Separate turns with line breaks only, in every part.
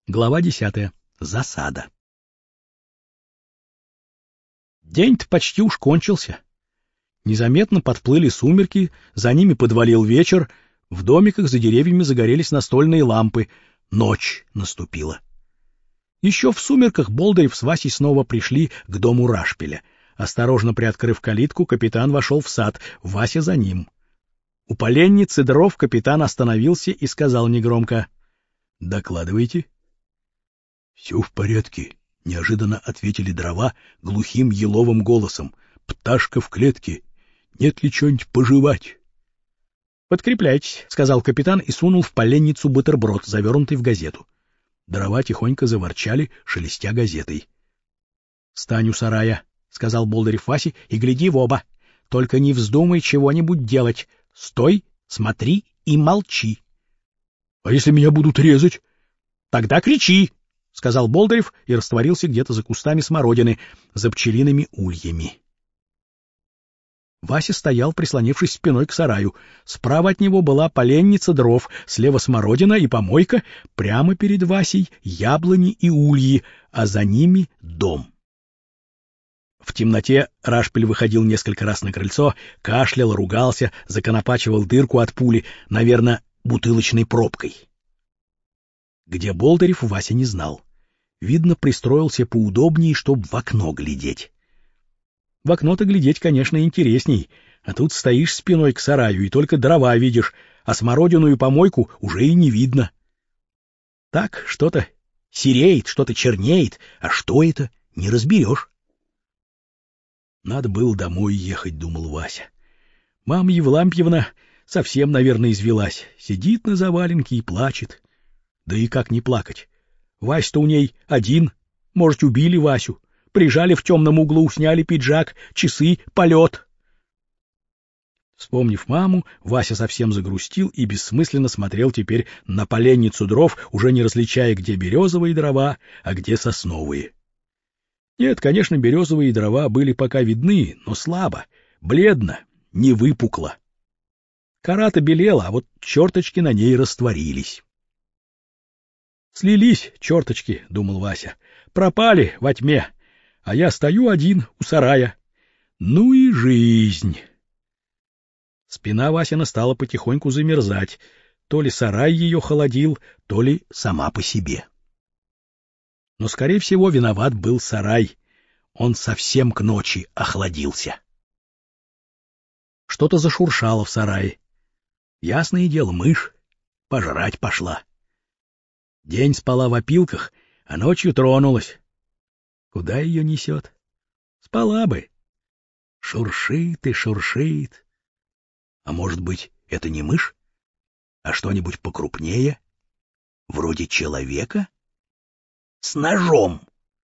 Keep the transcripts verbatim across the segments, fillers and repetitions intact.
Глава десятая. Засада. День-то почти уж кончился. Незаметно подплыли сумерки, за ними подвалил вечер, в домиках за деревьями загорелись настольные лампы. Ночь наступила. Еще в сумерках Болдырев с Васей снова пришли к дому Рашпиля. Осторожно приоткрыв калитку, капитан вошел в сад, Вася за ним. У поленницы дров капитан остановился и сказал негромко: — Докладывайте. — Все в порядке, — неожиданно ответили дрова глухим еловым голосом. — Пташка в клетке. Нет ли чего-нибудь пожевать? — Подкрепляйтесь, — сказал капитан и сунул в поленницу бутерброд, завернутый в газету. Дрова тихонько заворчали, шелестя газетой. — Стань у сарая, — сказал Болдырев Васе, — и гляди в оба. Только не вздумай чего-нибудь делать. Стой, смотри и молчи. — А если меня будут резать? — Тогда кричи, — сказал Болдырев и растворился где-то за кустами смородины, за пчелиными ульями. Вася стоял, прислонившись спиной к сараю. Справа от него была поленница дров, слева смородина и помойка, прямо перед Васей яблони и ульи, а за ними дом. В темноте Рашпиль выходил несколько раз на крыльцо, кашлял, ругался, законопачивал дырку от пули, наверное, бутылочной пробкой. Где Болдырев, Вася не знал. Видно, пристроился поудобнее, чтоб в окно глядеть. В окно-то глядеть, конечно, интересней, а тут стоишь спиной к сараю и только дрова видишь, а смородину и помойку уже и не видно. Так, что-то сереет, что-то чернеет, а что это, не разберешь. Надо было домой ехать, думал Вася. Мама Евлампьевна совсем, наверное, извелась, сидит на заваленке и плачет. Да и как не плакать? Вася-то у ней один, может, убили Васю. Прижали в темном углу, сняли пиджак, часы, полет. Вспомнив маму, Вася совсем загрустил и бессмысленно смотрел теперь на поленницу дров, уже не различая, где березовые дрова, а где сосновые. Нет, конечно, березовые дрова были пока видны, но слабо, бледно, не выпукло. Кора-то белела, а вот черточки на ней растворились. Слились черточки, — думал Вася, — пропали во тьме. А я стою один у сарая. Ну и жизнь. Спина Васина стала потихоньку замерзать. То ли сарай ее холодил, то ли сама по себе. Но, скорее всего, виноват был сарай. Он совсем к ночи охладился. Что-то зашуршало в сарае. Ясное дело, мышь пожрать пошла. День спала в опилках, а ночью тронулась. Куда ее несет? Спала бы. Шуршит и шуршит. А может быть, это не мышь, а что-нибудь покрупнее? Вроде человека? С ножом.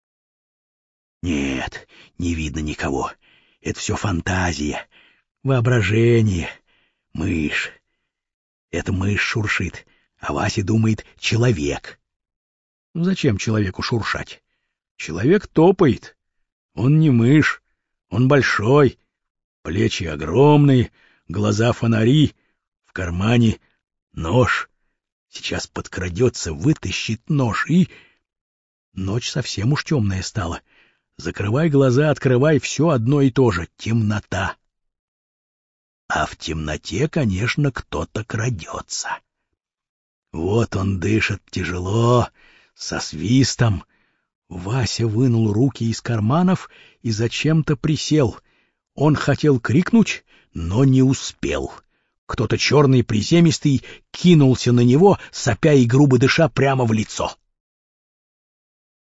Нет, не видно никого. Это все фантазия, воображение. Мышь. Это мышь шуршит, а Вася думает — человек. Зачем человеку шуршать? Человек топает. Он не мышь, он большой, плечи огромные, глаза фонари, в кармане нож. Сейчас подкрадется, вытащит нож и... Ночь совсем уж темная стала. Закрывай глаза, открывай, все одно и то же — темнота. А в темноте, конечно, кто-то крадется. Вот он дышит тяжело, со свистом. Вася вынул руки из карманов и зачем-то присел. Он хотел крикнуть, но не успел. Кто-то черный приземистый кинулся на него, сопя и грубо дыша, прямо в лицо.